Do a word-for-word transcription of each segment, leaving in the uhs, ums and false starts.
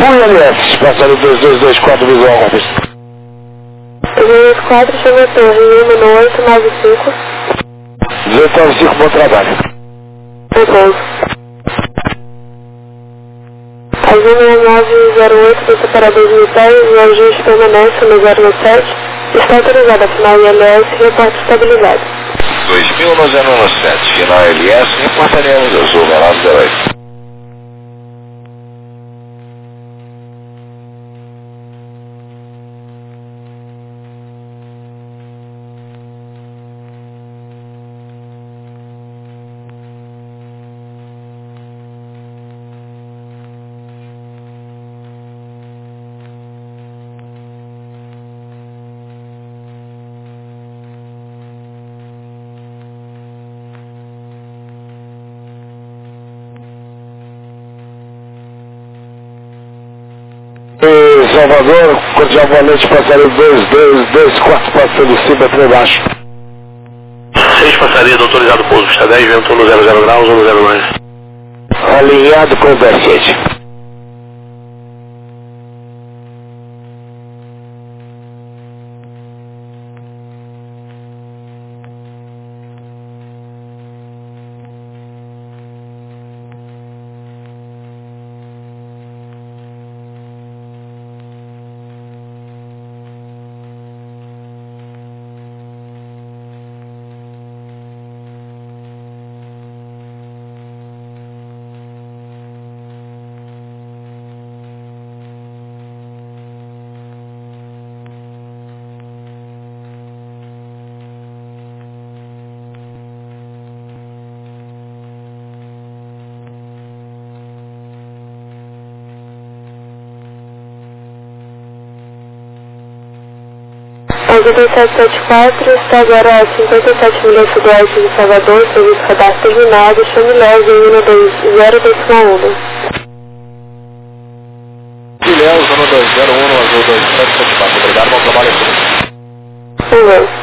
I L S, passaria dois dois dois quatro visual office. dois quatro, chama a torre, número oito nove cinco. dezoito nove cinco, bom trabalho. Repouso. A linha nove zero oito do separador de metais, o ajuste permanece no zero nove sete. Está autorizado a final I L S, reporte estabilizado. dois mil no zero nove sete, final I L S, reportaremos azul, nove zero oito. Salvador, cordial boa noite, passaria dois dois dois quatro, passando de cima para baixo. seis passaria, autorizado pouso, pista dez, vento no zero zero graus, um zero nove. Alinhado com o Bercete. oitenta e sete setenta e quatro, está agora a cinquenta e sete milhas sudoeste de Salvador, serviço cadastro terminado, chame leve em zero dois um. Guilherme, zona dois zero um, azul dois sete sete quatro, obrigado, bom trabalho aqui. Um.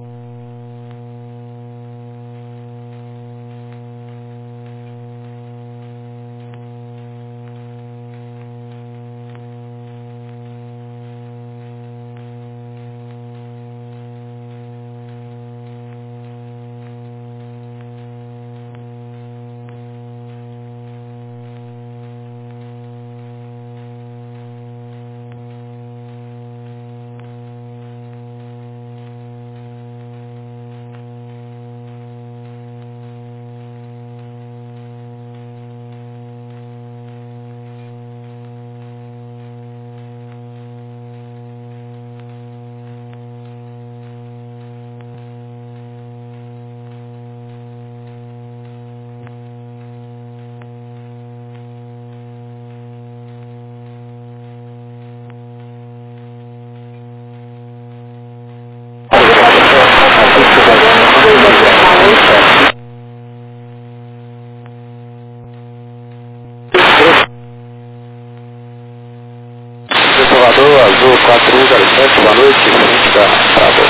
Salvador, azul quatro um zero sete, boa noite, frente da Bravo.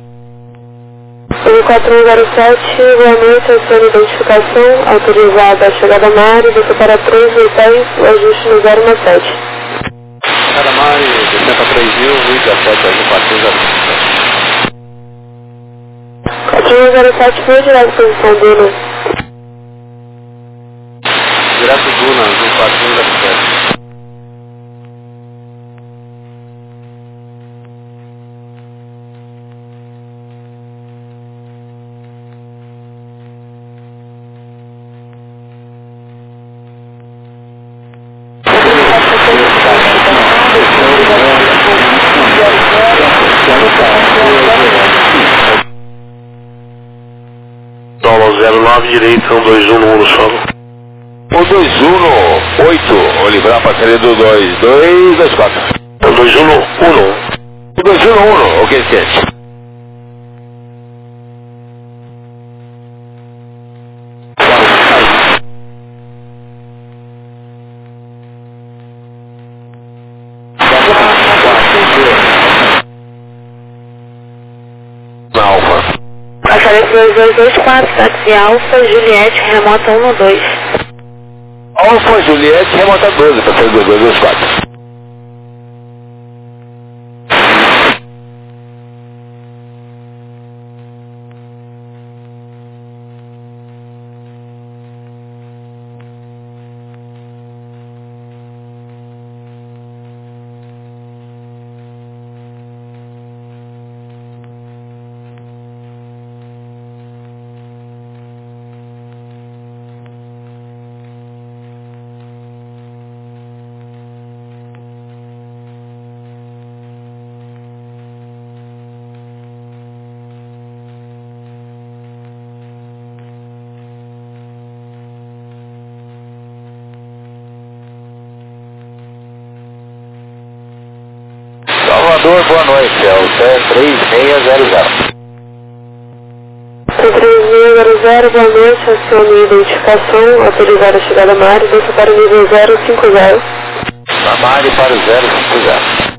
Azul quatro um zero sete, boa noite, a sua identificação, autorizada a chegada à Mari, você para três mil dez, o ajuste no zero nove sete. Chegada Mari, sessenta e três mil, vinte e sete, azul quatro um zero sete. quatro um zero sete, foi direto posição Duna. Direto Duna, azul quatro um zero sete. Solo zero nove, direito, um dois um no um no solo. um dois um no oito, vou livrar a parceria do dois dois dois quatro. um dois um no um. um dois um no um, ok, esquece. dois dois dois quatro, táxi Alfa, Juliette, remota um no dois. Alfa, Juliette, remota doze, para ser dois dois dois quatro. Supervisor, boa noite, é o T três seis zero zero. T três seis zero zero, boa noite, acione identificação, autorizada a chegada na área, desça para o nível zero cinco zero. Na área para o zero cinco zero.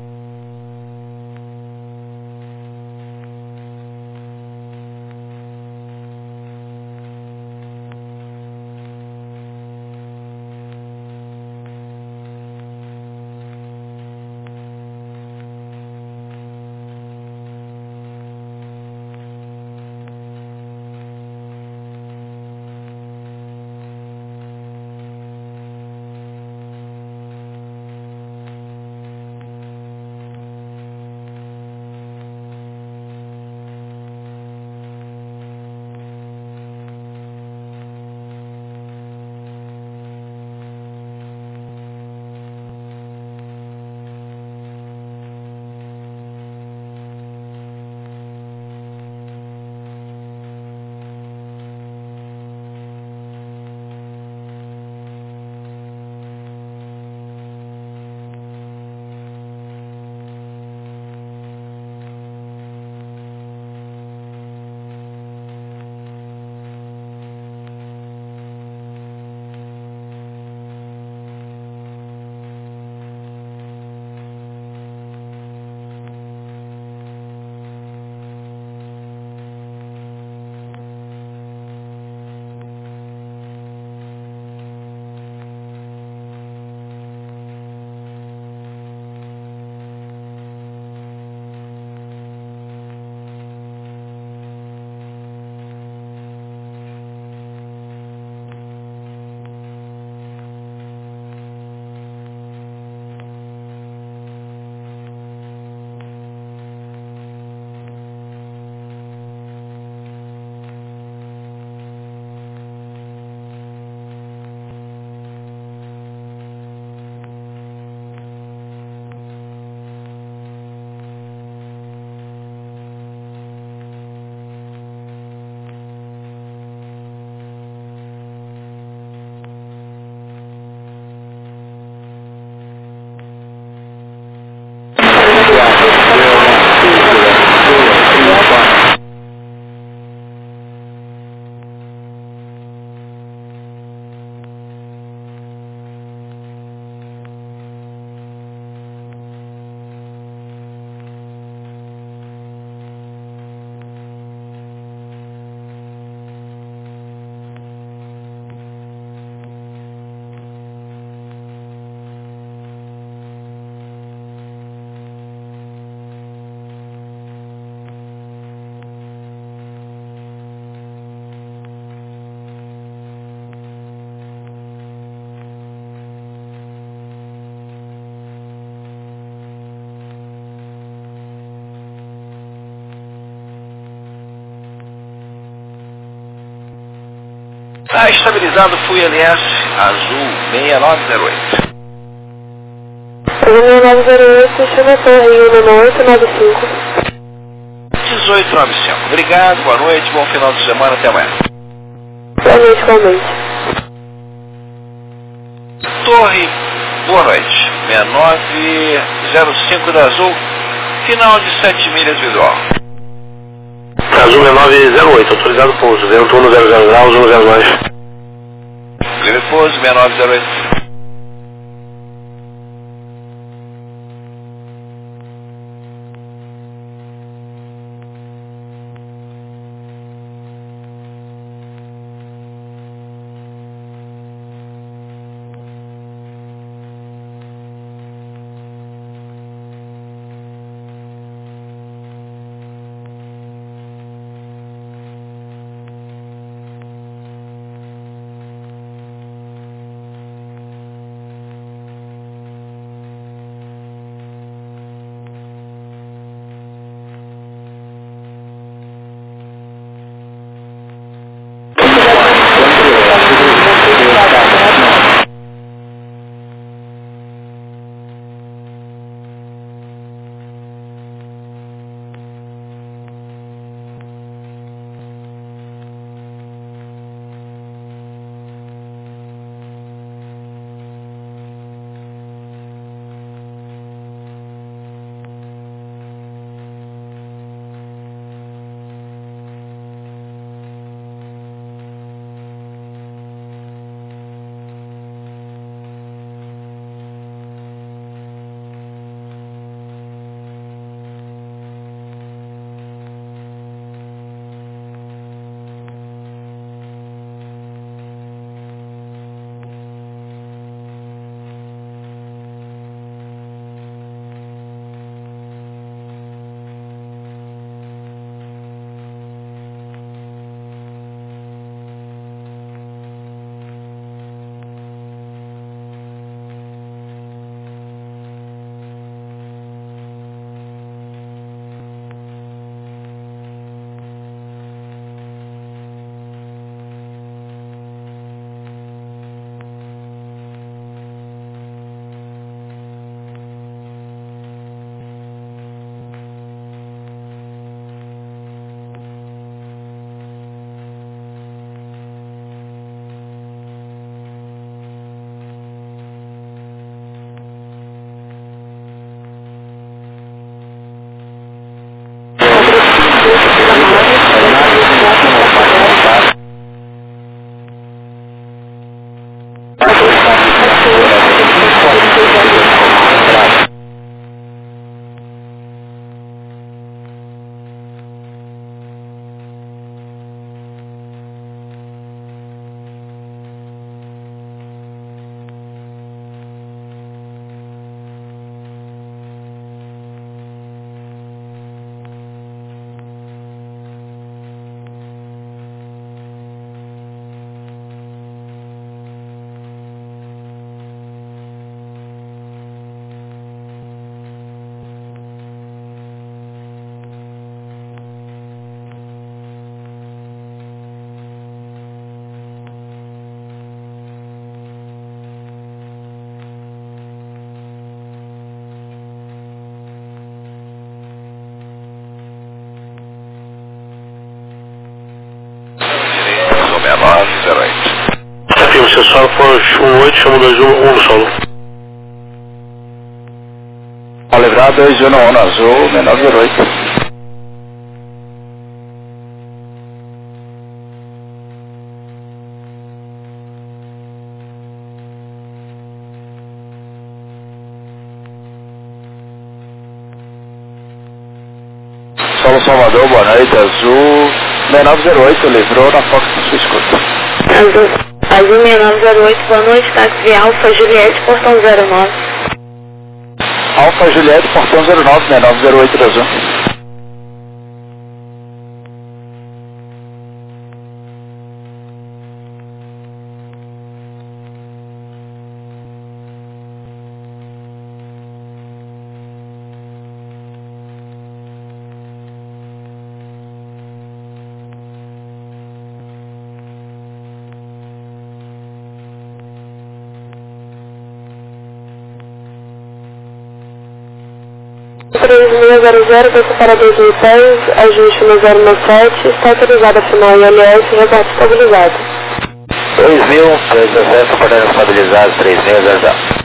Está estabilizado F U I L S Azul seis nove zero oito. seis nove zero oito, chama a torre um oito nove cinco. dezoito nove cinco. Obrigado, boa noite, bom final de semana, até amanhã. Boa noite, igualmente. Torre, boa noite. seis nove zero cinco da Azul, final de sete milhas visual. Azul seis nove zero oito, autorizado pouso, vento um zero zero graus, um zero nove. Livre pouso, seis nove zero oito. acessório for um oito, chama dois um um no solo. Ao livrar dois um um azul, menor zero oito. Solo Salvador, boa noite, azul, seis nove zero oito, livrou na Fox na sua escuta. Azul, azul seis nove zero oito, boa noite, táxi Alfa Juliette, portão zero nove. Alfa Juliette, portão zero nove, seis nove zero oito, azul. três seis zero zero, desce para dois mil pés, ajuste no zero nove sete, está autorizada final I L S, reporte estabilizado. dois mil, três dezessete, podendo estabilizado, três seis zero zero.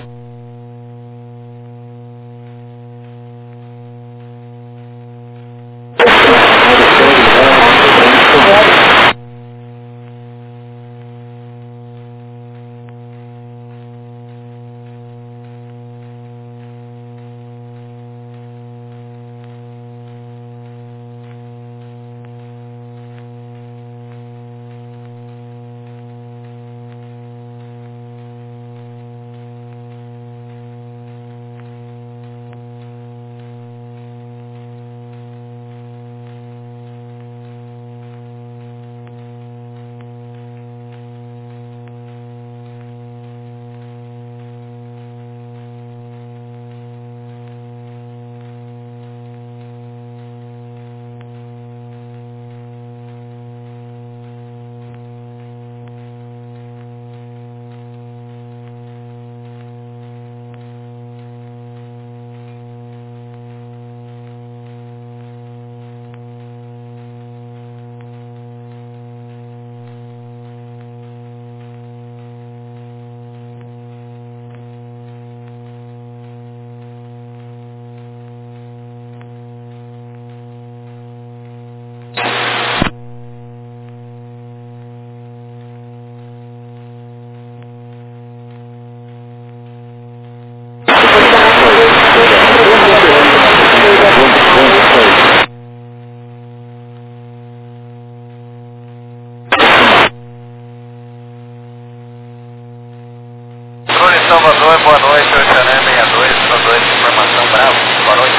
Salvador, boa noite, Oceané sessenta e dois, dois, informação Bravo, boa noite.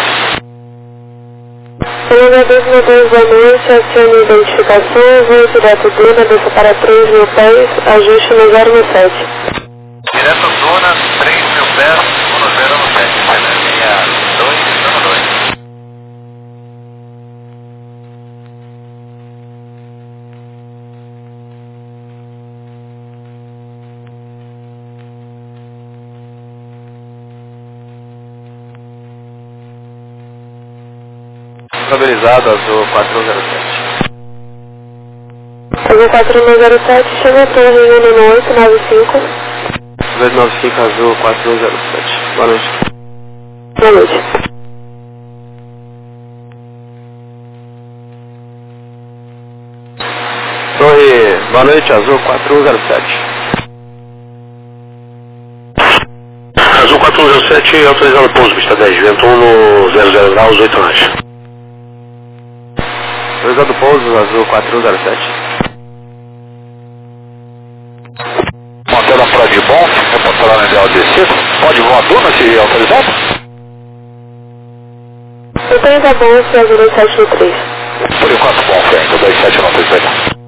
Lima dois mil dois, boa noite, acione identificação, voo direto Duna, desça para três mil pés, ajuste no zero nove sete. Direto Duna, três mil pés, no zero nove sete, Oceané sessenta e dois, zero dois. Estabilizado, azul quatro zero sete. Azul quatro zero sete, chama a torre Menino oito nove cinco. dois nove cinco, azul quatro zero sete. Boa noite. Boa noite. Torre, boa noite, azul quatro zero sete. Azul quatro zero sete, autorizado pouso, pista dez, vento um no zero zero graus, oito nós. Autorizado pouso, azul quatro zero sete. Mantendo a prova de bom, reportar na ideal descido. Pode voar Duna se autorizado? Eu tenho da bolsa, azul dois sete três. Por enquanto, bom, frente, dois sete não tem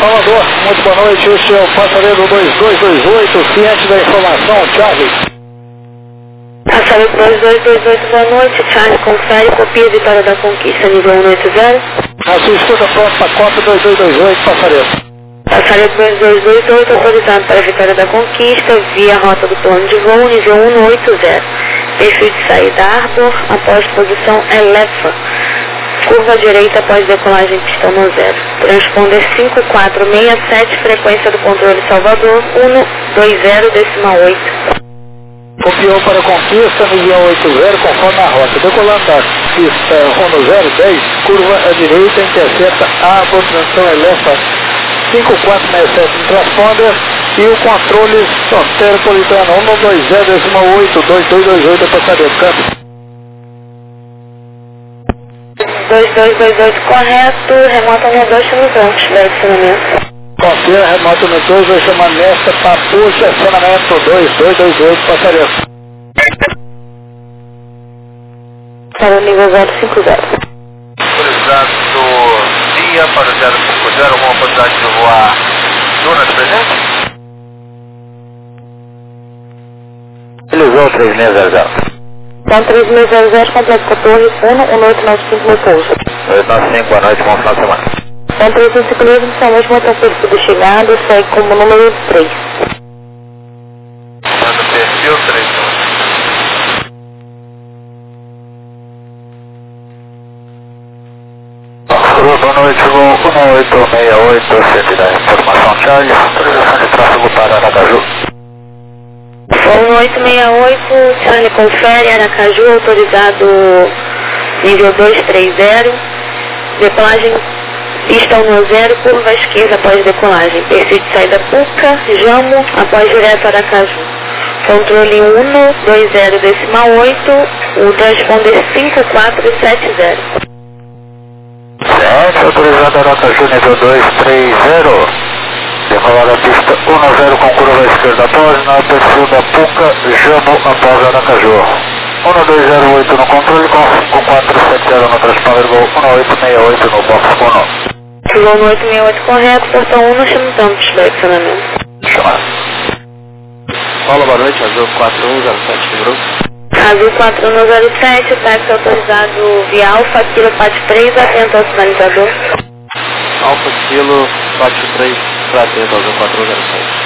Salvador, muito boa noite, este é o passageiro dois dois dois oito, ciente da informação, Charlie. Passageiro dois dois dois oito, boa noite, Charlie, confere, copia Vitória da Conquista, nível um oito zero. A sua escuta pronto para cópia dois dois dois oito, passageiro. Passageiro dois dois dois oito, autorizado para a Vitória da Conquista, via rota do plano de voo, nível um oito zero. Perfil de saída Arbor, após posição Elefa. Curva direita após decolagem pistão no zero. Transponder cinco quatro seis sete, frequência do controle Salvador, um dois zero, decimal oito. Copiou para Conquista, nível oito zero, conforme a rota. Decolando da pista um zero dez, curva à direita, intercepta Arbor, transição Elefa, cinco quatro seis sete no transponder e o controle Soteropolitano um dois zero, decimal oito, dois dois dois oito, passageiro, câmbio. dois dois dois oito correto, remota um dois no pronto, estacionamento. Confira, remota no dois, vai chamar nesta para puxa, estacionamento dois dois dois oito, passageiro. Para o nível zero cinco zero. Autorizado dia para o zero cinco zero, alguma possibilidade de voar Dunas presente? Utilizou três seis zero zero. Então três seis zero zero, completo com a torre, Uno, um oito nove cinco no pouso. oito nove cinco, boa noite, bom final de semana. Então três seis cinco livros, inicialmente motor perfil de chegada, segue como número três. Manda perfil três. Boa noite, voo um oito seis oito, cento e dez, informação Charlie, autorização de tráfego para Aracaju. um oito seis oito, Charlie confere, Aracaju, autorizado nível dois três zero, decolagem pista um zero, curva à esquerda após decolagem, perfil de saída Puca, Jamo, após direto Aracaju. Controle um dois zero, decimal oito, o transponder cinco quatro sete zero. Sete, autorizado Aracaju, nível dois três zero. Decolar a pista um zero com curva à esquerda após, na perfil da Puca, Jamo após Aracaju. um dois zero oito no controle com cinco quatro sete zero no transponder, gol um oito seis oito no box um. Gol um oito seis oito correto, portão um, nós chamamos de estacionamento. Chamado. Fala, boa noite, Azul quatro um zero sete, lembrou? Azul quatro um zero sete, táxi autorizado via Alfa, Kilo Pátio três, atento ao sinalizador. Alfa Kilo Pátio três, para atento, Azul quatro um zero sete.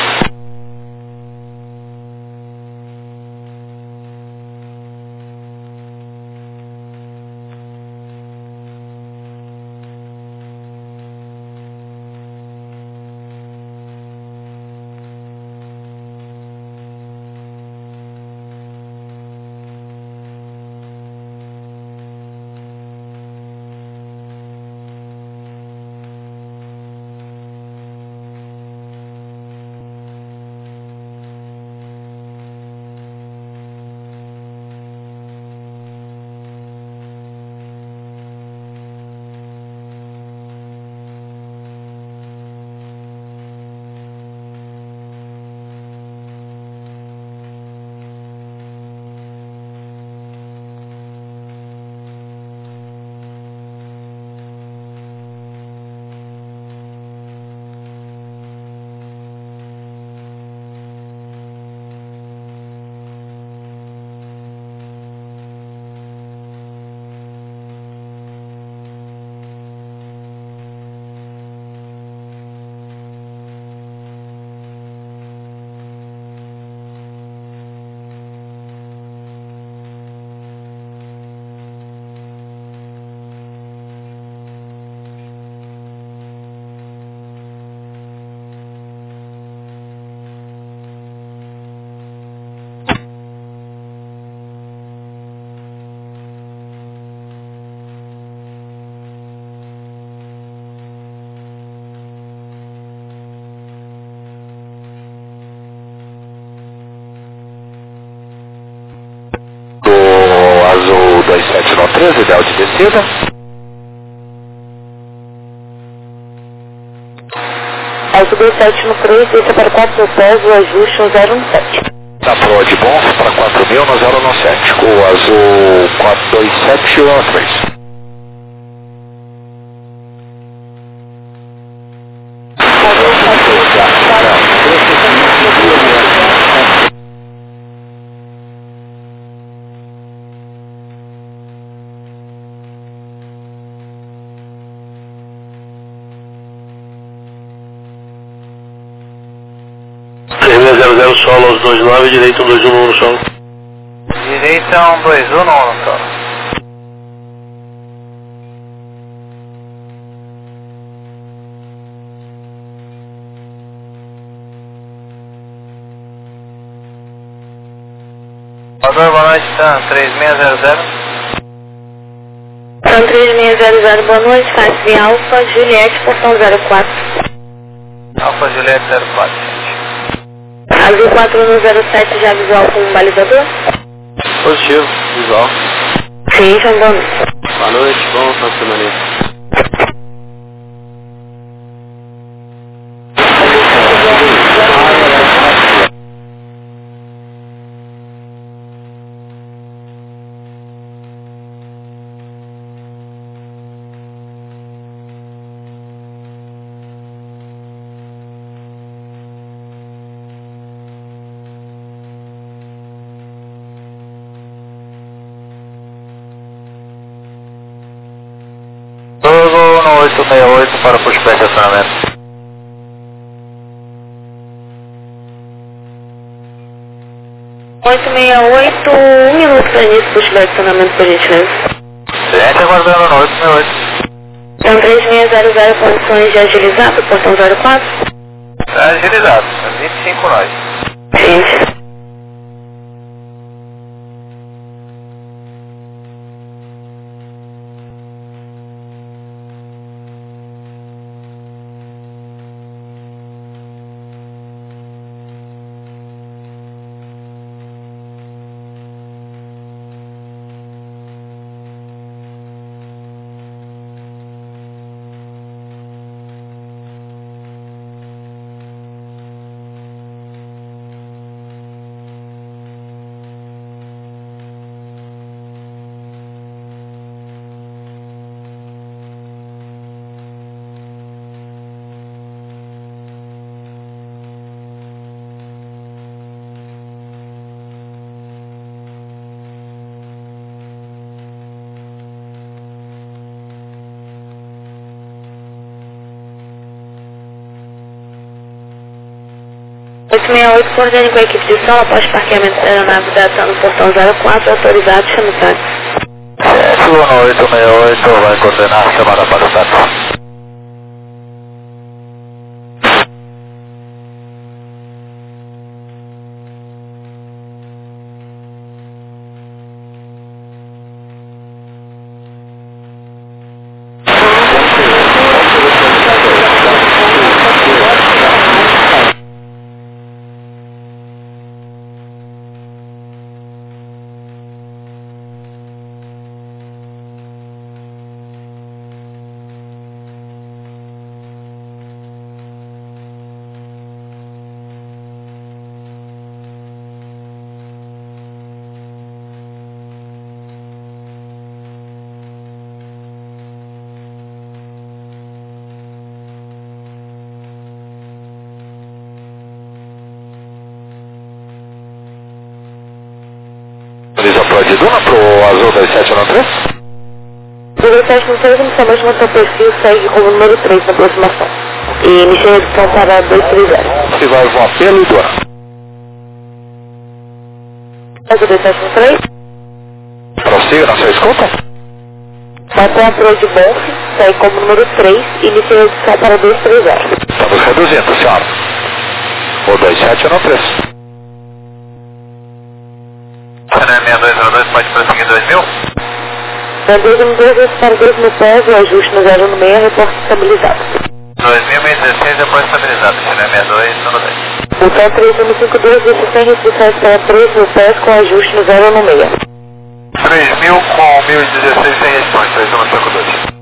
dois sete nove três, ideal de descida. Azul dois sete nove três, desça para quatro mil pés, o ajuste um zero um sete. Da Pro de Bons para quatro mil no zero um sete, o Azul quatro dois sete um três. zero solo aos dois nove, direita um dois um no solo. Direita um dois um no solo. Salvador, boa noite, Sam três seis zero zero. Sam três seis zero zero, boa noite, Fácil Alfa, Juliette, portão zero quatro. Alfa Juliette zero quatro. Azul quatro um zero sete, já visual com um balizador? Positivo, visual. Sim, João, boa noite. Boa noite, bom final de semana. oito seis oito para pushback estacionamento. oito seis oito, um minuto para início, pushback estacionamento, por gentileza. Gente, aguardando no oito seis oito. Então três seis zero zero, condições de agilizado, portão zero quatro. Está agilizado, vinte e cinco nós. Sim. oito seis oito, coordene com a equipe de solo após parqueamento da aeronave data no portão zero quatro, autorizado, chama o táxi. sete um oito seis oito, vai coordenar, chamada para o táxi. Autoriza para a Duna para o Azul dois sete nove três? dois sete nove três, inicialmente no seu perfil, segue como número três na aproximação. E inicia a edição para dois três zero. Se vai voar pelo Duna. Azul dois sete nove três. Prossiga na sua escuta. Mantém a proa de Bonf, segue como número três e inicia a edição para dois três zero. Estamos reduzindo, senhora. O dois sete nove três. seis dois zero dois, pode prosseguir dois mil? Na dois mil e doze, para dois mil pés, o ajuste no zero no seis, reporte estabilizado. dois mil e dezesseis, depois estabilizado, China sessenta e dois, zero dez. Então três mil e cinquenta e dois, deixa sem restrições para três mil pés com ajuste no zero no seis. três mil com mil e dezesseis sem restrições, três mil e cinquenta e dois.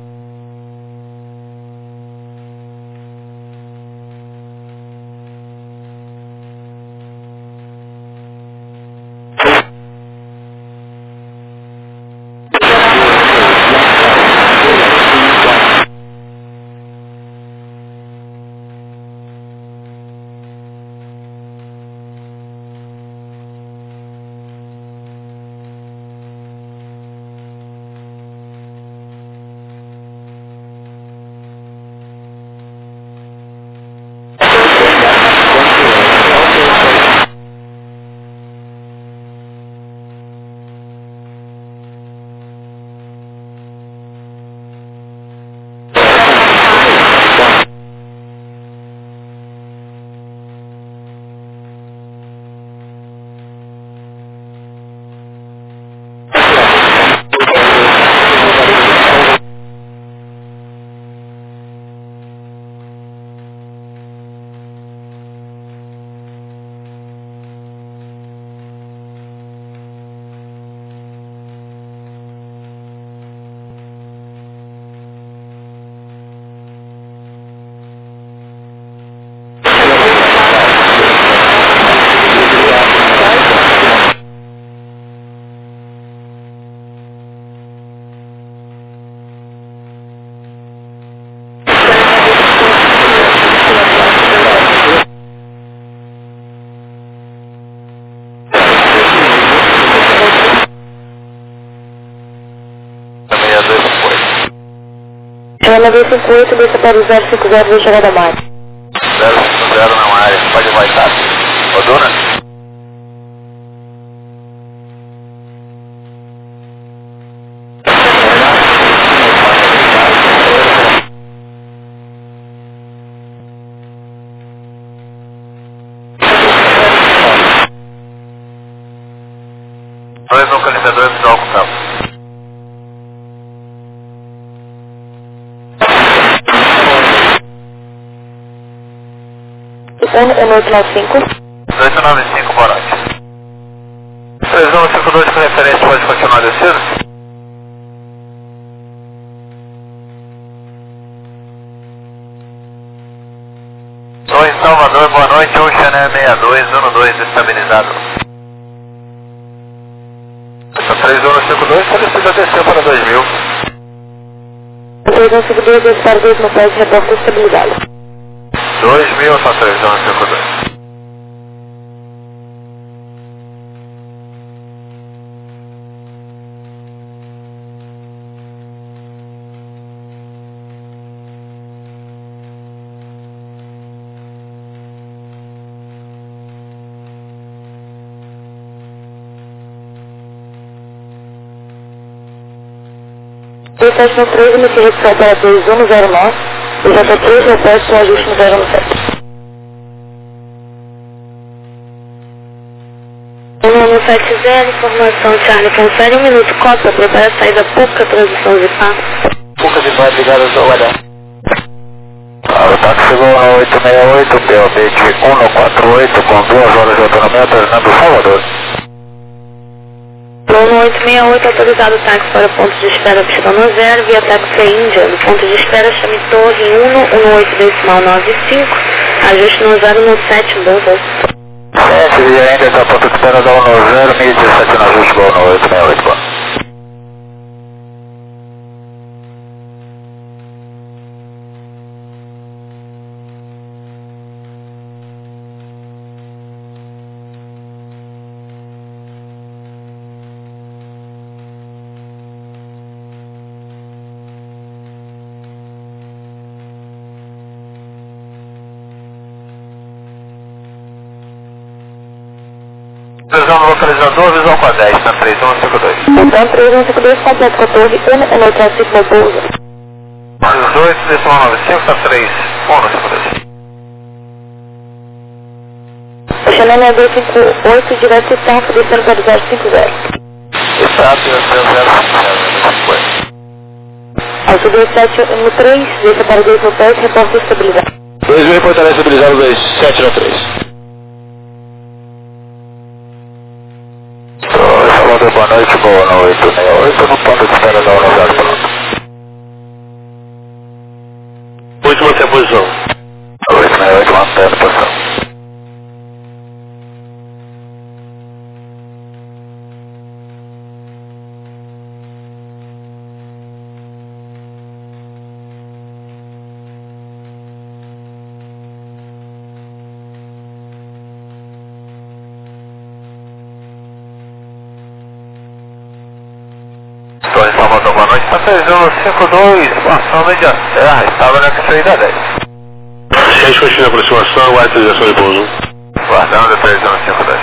Chama dois cinco oito, desça para o zero cinco zero, vou chegar da marca. zero cinco zero na área, pode voltar. Oduna? Dois localizadores visual com campo. um oito nove cinco. dois nove cinco, boa noite. três um cinco dois com referência, pode continuar descendo? Estou em Salvador, boa noite, um Chanel sessenta e dois, um dois estabilizado. Essa três um cinco dois precisa descer para dois mil. três um cinco dois, desce para dois no pé de reporte estabilizado. dois mil, só três um cinco dois. dois sete nove três, emissão retiral para dois um zero nove, e já está três, repete com ajuste no zero sete. um sete zero, informação Charlie, confere um minuto, cópia, prepara a saída Puca, transição de pá. Puca de pá, ligado ao H. O táxi chegou a oito seis oito, P O B de cento e quarenta e oito, com duas horas de autonomia, terminando Salvador. um oito seis oito, autorizado o táxi para o ponto de espera pista no zero, via táxi Índia, no ponto de espera chame Torre um, um oito decimal nove cinco, ajuste no zero no sete, bom voo. sete, via Índia, está ponto de espera da um no zero, mil e dezessete no ajuste, gol no oito seis oito, bom. Visão no localizador, visão com a dez, na três um cinco dois. Então, três um cinco dois, completo com a torre um, um oito cinco, meu pouso. dezoito, decimal nove cinco, está três um no cinco dois. O Chanel é dois cinco oito, direto e tempo, descendo para zero cinco zero. Exato, zero zero cinco zero. Alto dois sete um três, desça para dois no pé, reporte estabilizado. dois mil, reportará estabilizado dois sete nove três. Salvador, boa noite, boa noite, oito seis oito, no ponto de espera da hora zero, pronto. oito, mantém a posição. oito seis oito, mantendo a posição. Estou em Salvador, boa noite, está três um cinco dois, ação média serra, estava na saída dez. Se a gente continua a aproximação, aguarde a direção de pouso. Guardando três um cinco dois.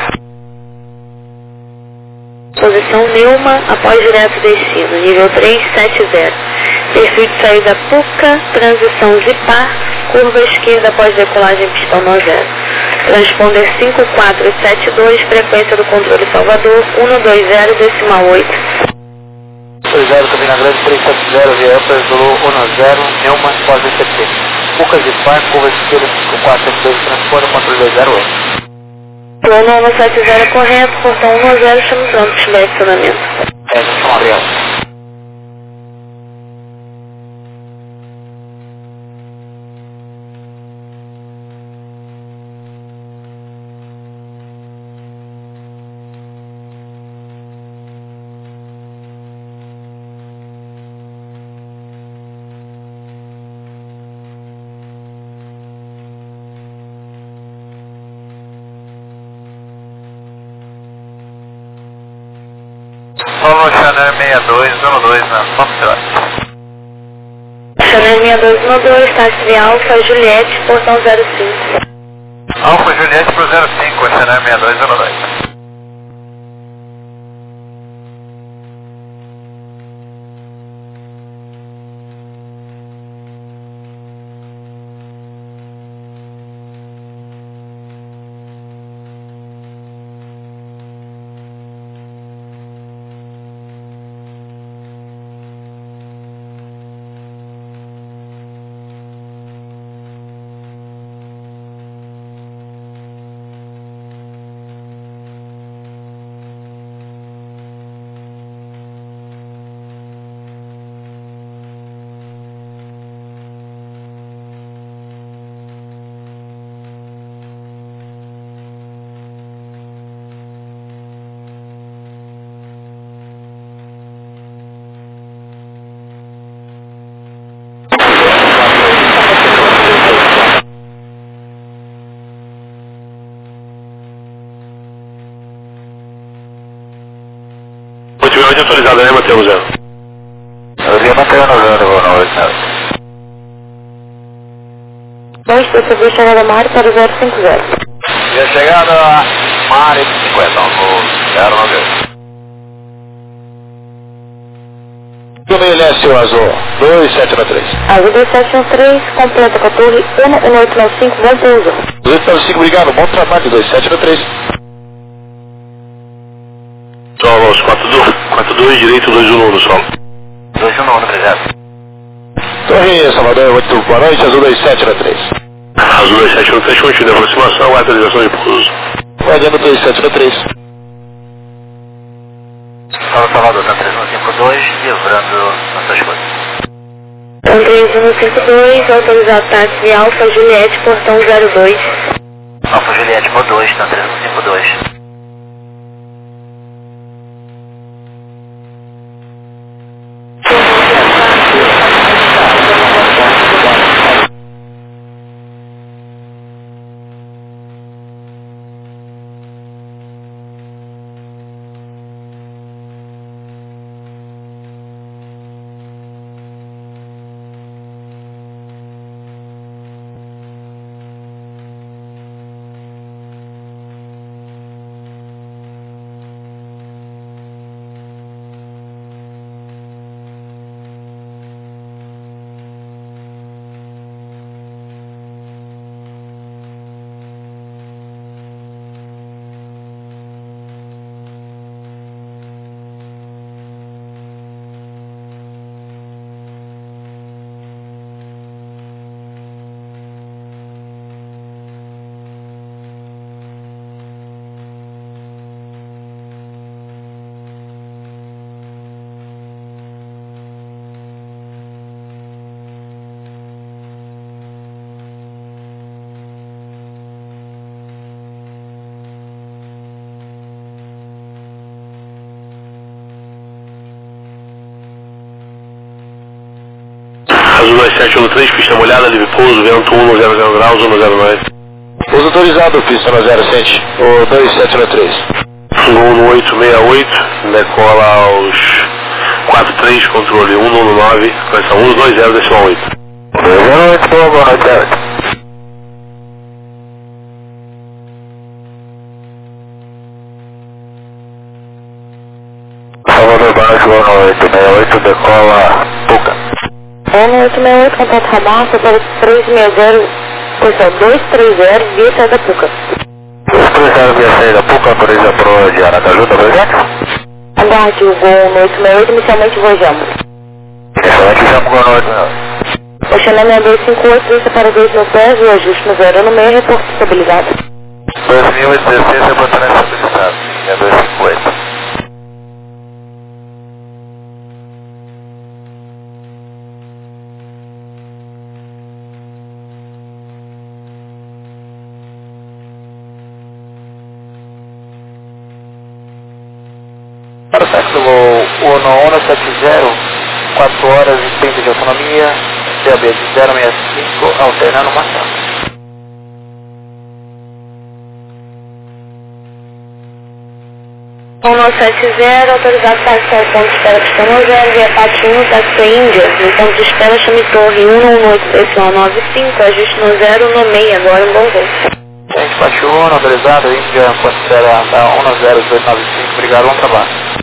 Posição Neuma, após direto destino, nível três sete zero. Perfil de saída Puca, transição Zipar, curva esquerda após decolagem pistão no zero. Transponder cinco quatro sete dois, frequência do controle Salvador, um dois zero, decimal oito. dois zero, Campina Grande, três sete zero, via Amplas, Zulu um zero, Neuma, pós D C T. Puca de pá, curva esquerda cinco quatro sete dois, transponder, controle dois zero oito. Plano um sete zero correto, portão um zero, chama pronto, estacionamento. É, São Ariel. Solo Chanel sessenta e dois, um dois na Foxtrot. Channel seis dois um dois, táxi Alfa Juliette, portão zero cinco. Alfa Juliette pro zero cinco, Channel seis dois um dois. Ultimamente atualizada, né, Matheus? Eu ia manter no zero, boa noite, né? dois, percebi chegada Mari para o zero cinco zero. E a chegada Mari cinquenta, no zero nove oito. L S O Azul, dois sete um três. Azul dois sete um três, completa com a torre um oito nove cinco, bom pouso. dois oito nove cinco, obrigado, bom trabalho, dois sete um três. Solos, quatro dois, direito, dois um no solo. dois um no obrigado. Torre Salvador, oito, boa noite, Azul dois sete um três. Azul dois sete um três, continua, aproximação, atualização de pouso. Guardiano dois sete um três. Fala Salvador, tá três um cinco dois, livrando nossas coisas. três um cinco dois, autorizado táxi Alfa Juliette, portão zero dois. Alfa Juliette por dois, tá três um cinco dois. Azul dois sete um três, pista molhada, livre pouso, vento um zero zero graus, um zero nove. Pouso autorizado, pista no zero sete, o dois sete um três. um oito seis oito, decola aos quatro três, controle um nove, correção um dois zero, decimal oito. dois zero oito, boa, boa noite, David. Salvador Baixo, boa noite, seis oito, decola Puca. um oito seis oito, contato Ramassa para três seis zero, posição dois três zero, via saída Puca. dois três zero, via saída Puca, autoriza pro de Aracaju, tá presente? Aguarde o voo um oito seis oito, inicialmente voejamos. Inicialmente já boa noite, não. O Channel seis dois cinco oito, vista para dois mil pés, o ajuste no zero no meio, reporte estabilizado. dois mil e dezesseis, reportando estabilizado, seis dois cinco oito. Para o sexo um um sete zero, quatro horas e trinta de autonomia, D A B de zero seis cinco, alternando Marcelo. um nove sete zero, autorizado para o ponto de espera pista um zero, via Pátio um, táxi Índia. No ponto de espera, chame torre um um oito, decimal nove cinco, ajuste no zero, nomeie agora um bom voo. Gente, Pátio um, autorizado, Índia, ponto de espera da um zero oito nove cinco, obrigado, bom trabalho.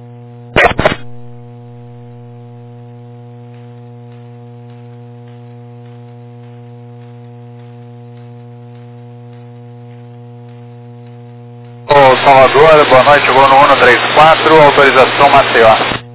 Ô Salvador, boa noite, vou no um três quatro, autorização Maceió.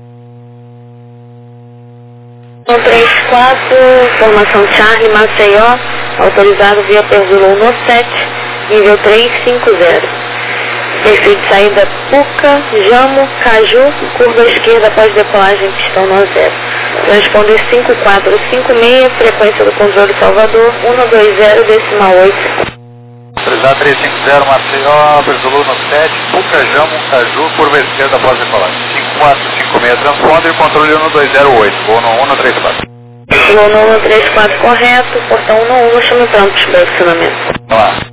um três quatro, formação Charlie, Maceió, autorizado via Perzulo um sete, nível três cinco zero. Perfil de saída Puca, Jamo, Caju, curva esquerda após decolagem, pistão no zero. Transponder cinco quatro cinco seis, frequência do controle Salvador, um dois zero, decimal oito. Autorizado três cinco zero, Maceió, Perzulo no sete, Puca, Jamo, Caju, curva esquerda após decolagem. cinco quatro cinco seis, transponder, controle um dois zero oito, vou no um três quatro. Vou no um três quatro correto, portão um um, chame pronto para o acionamento. Vamos lá.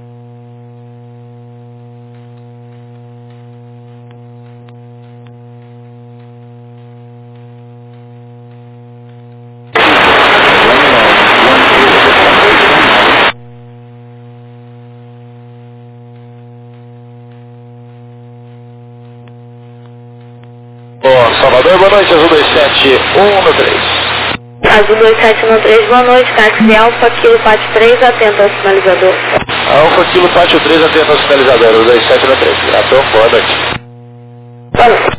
Ô, Salvador, boa noite, Azul dois sete um três. Azul dois sete um três, boa noite, táxi Alfa, Kilo Pátio três, atento ao sinalizador. Alfa, Kilo Pátio três, atento ao sinalizador, Azul dois sete um três. Grato, boa noite. Boa noite.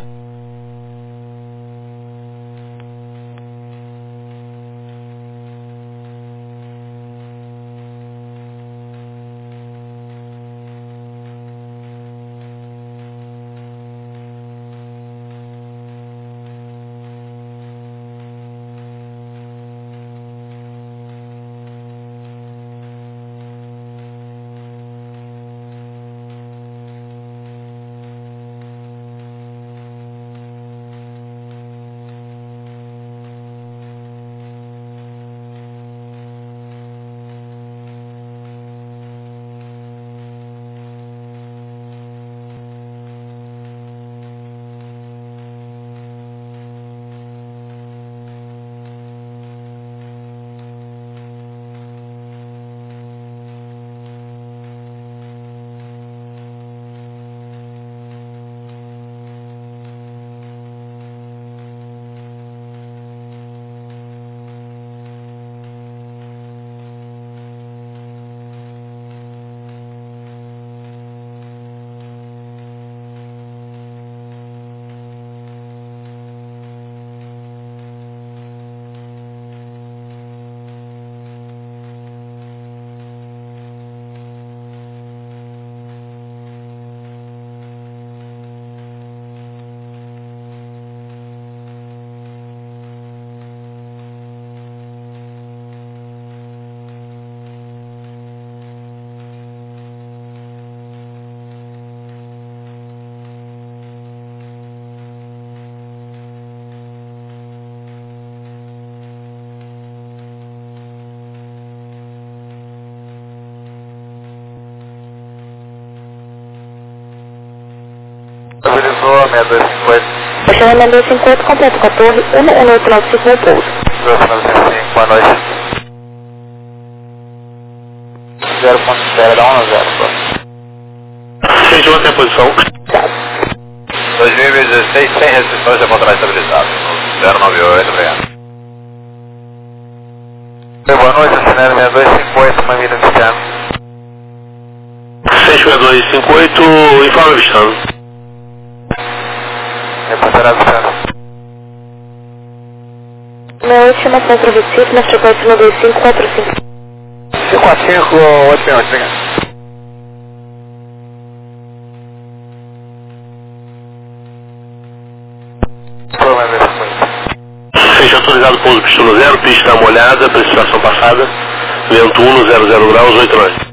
Estabilizou, seis dois cinco oito. Estacionamento seis dois cinco oito, completo com a torre um um oito nove cinco no pouso. dois nove cinco, boa noite. zero ponto de espera, dá um a zero, pô. Gente, mantém a posição. dois mil e dezesseis, sem restrições, é controle estabilizado. zero nove oito, obrigado. Boa noite, assinando seis dois cinco oito, uma milha de chama. seis dois cinco oito, informe Vistano. Reporterado Vistano. Meu estimação para Recife, na frequência um dois cinco quatro cinco. cinco quatro cinco, oito oito, obrigado. Seja autorizado pouso pistola zero, pista molhada, precipitação passada, vento um, zero zero graus, oito nove.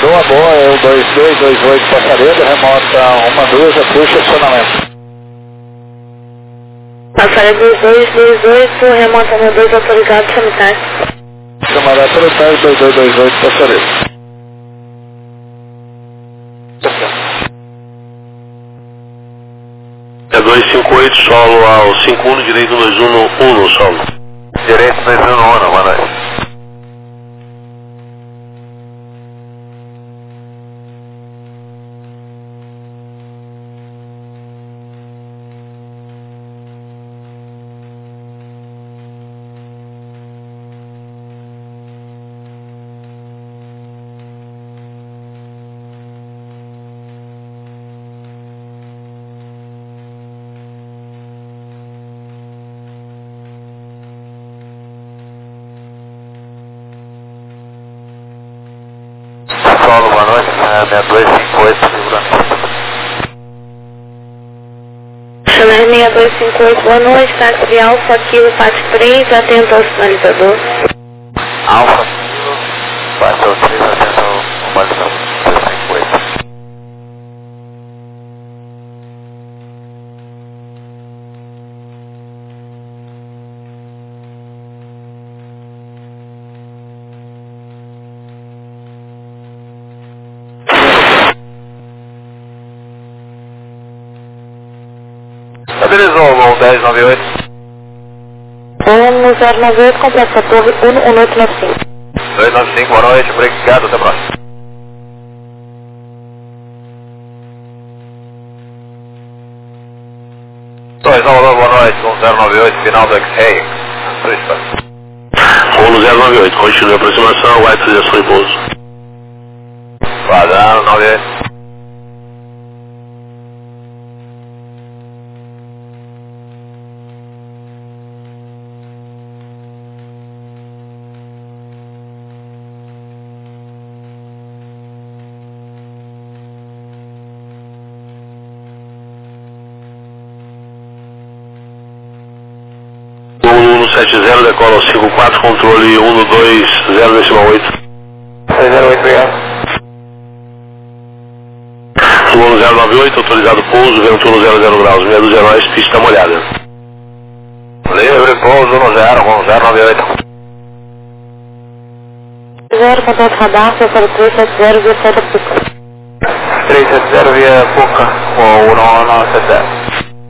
balizador, a boa é o dois dois dois oito Passaredo, remota uma dúzia, puxa acionamento. Passaredo dois dois dois oito, remota uma dois autorizado, chame táxi. Chamará pelo táxi dois dois dois oito Passaredo. É dois cinco oito, solo ao cinco um, direito dois um no um no solo. Direito dois um no um, boa noite. Solo, boa noite, é dois cinco oito, livramento. Chanel seis dois cinco oito, boa noite, táxi Alfa, Kilo, Pátio três, atento ao sinalizador. Alfa, Kilo, Pátio três, atento ao balizador, dois cinco oito. Estabilizou o voo dez nove oito. um zero nove oito, complexo a torre um um oito nove cinco. dois nove cinco, boa noite, obrigado, até a próxima. dois nove, boa noite, um zero nove oito, final do X-Ray. um zero nove oito, continue a aproximação, aguarde sugestão e pouso. Padrão, nove oito. um sete zero, decola ao cinco quatro, controle um dois zero decimal oito. seis zero oito, obrigado. um zero nove oito, autorizado pouso, vento um zero zero graus, meia dúzia nós, pista molhada. Livre, pouso um zero, um zero nove oito. zero, contato radar, para três sete zero, via sete Puca. três sete zero via Puca, com um nove sete zero.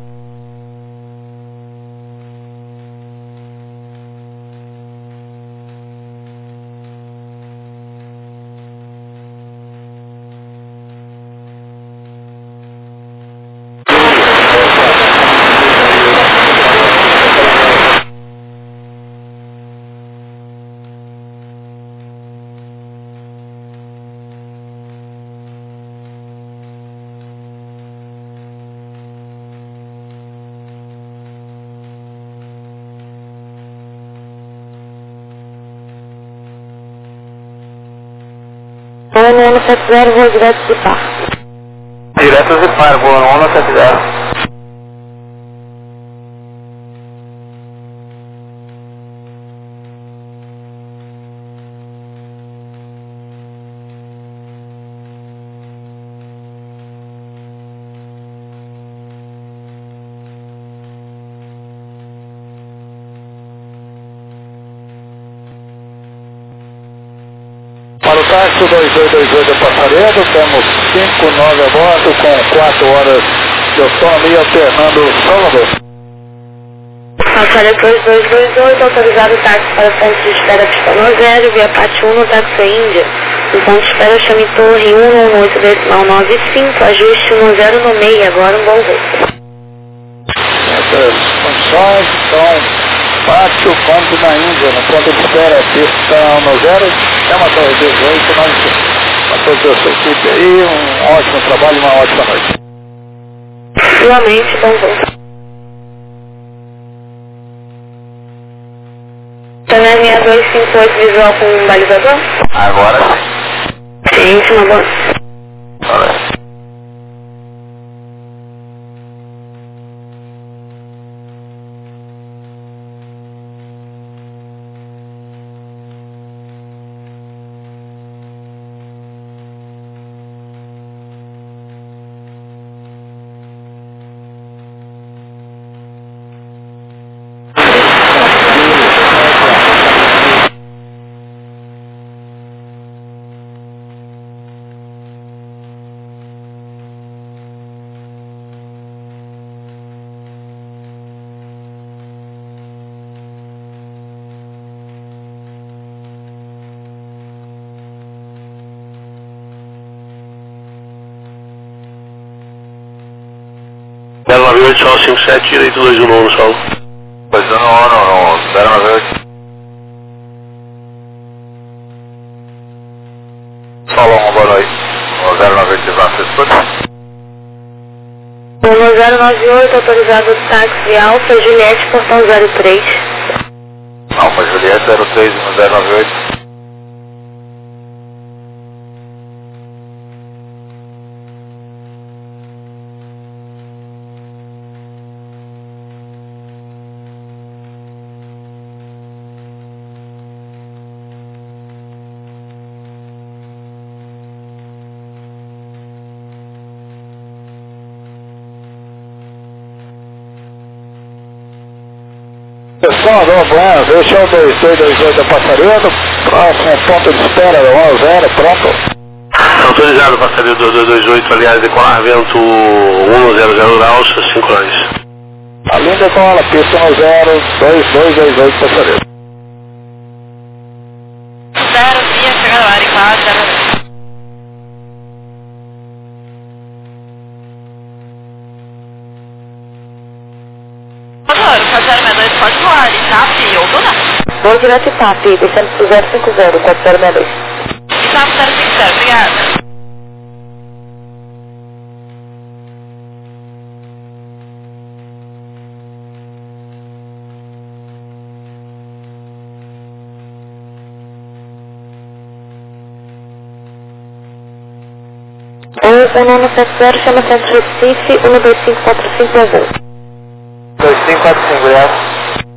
um um sete zero, voo direto de par. Direto de par, voo um nove sete zero. Para o táxi dois dois dois oito Passaredo, temos cinco nove a bordo com quatro horas de autonomia alternando Salvador. Passaredo dois dois dois oito, autorizado táxi para ponto de espera pista zero, via Pátio um no táxi Índia. No ponto de espera chame torre um um oito decimal nove cinco, ajuste um zero no meio, agora um bom voo. Essas condições são Pátio, ponto na Índia, no ponto de espera, pista um zero, é uma torre dezoito, nós a toda a sua equipe aí, um ótimo trabalho e uma ótima noite. Igualmente, bom voo. Chanel seis dois cinco oito, visual com um balizador? Agora sim. Gente, uma boa. Olha. nove oito, solo cinco sete, direito dois um nove, solo. dois um nove, zero nove oito. Solo um, boa noite. zero nove oito, desastre, escuta. zero nove oito, autorizado táxi Alfa Juliette, portão zero três. Alfa Juliette, zero três um zero nove oito. Pessoal, Dom Bueno, este é o dois dois dois oito da Passaredo, próximo ponto de espera, um zero, pronto. Autorizado, Passaredo dois dois dois oito, aliás, decolar vento um zero zero graus, sincronize. A linha decola, pista um zero, dois dois dois oito, Passaredo. zero, via, chegando lá, quatro, zero. Pode voar, Itap ou Duna? Vou direto Itap, descendo pro zero cinco zero, quatro zero seis dois. Itap zero cinco zero, obrigada. O nono sete zero chama Centro Recife, um dois cinco quatro cinco dois um. dois cinco quatro cinco, obrigado.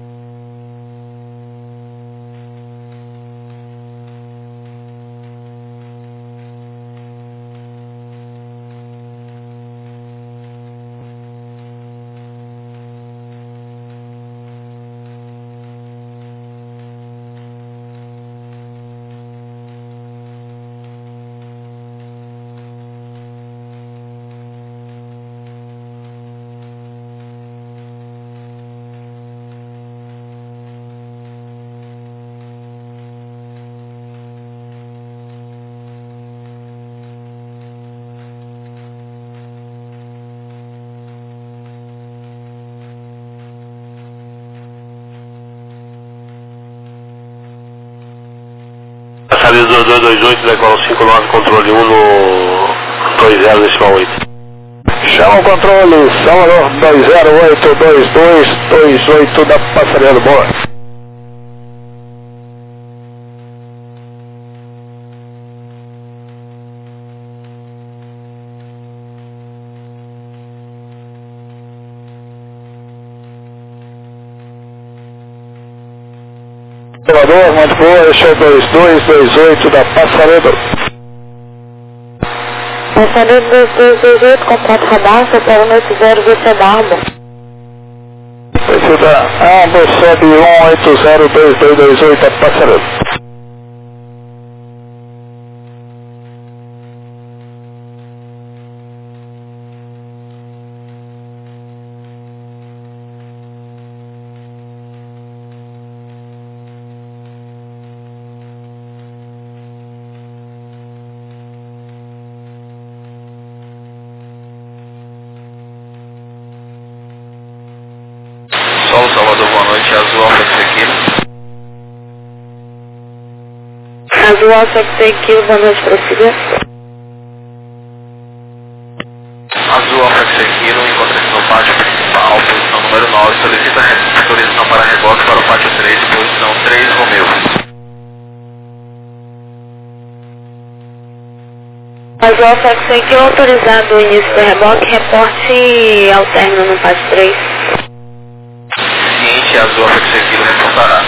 Passaredo dois dois dois oito, decola cinco nove, controle um no dois zero, decimal oito. Chama o controle, Salvador dois zero oito dois dois dois oito da Passaredo, boa. Salvador, muito boa, este é o dois dois dois oito da Passaredo. Passaredo dois dois dois oito, contrato radar, para o oito zero, V C Barba. Descida Ambo, sobe um oito zero dois dois dois oito da Passaredo. Solo Salvador, boa noite, Azul Alfa Sequeiro. Azul Alfa Sequeiro, boa noite, prossiga. Azul Alfa Sequeiro, encontra-se no pátio principal, posição número nove, solicita autorização para reboque para o pátio três, posição três, Romeu. Azul Alfa Sequeiro, autorizado o início do reboque, reporte ao término no pátio três. Ciente, Azul Alfa Sequeiro reportará.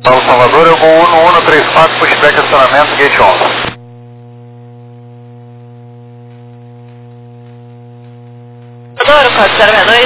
Paulo Salvador, eu vou um um três quatro, pushback acionamento, gate onze. Salvador, quatro zero seis dois,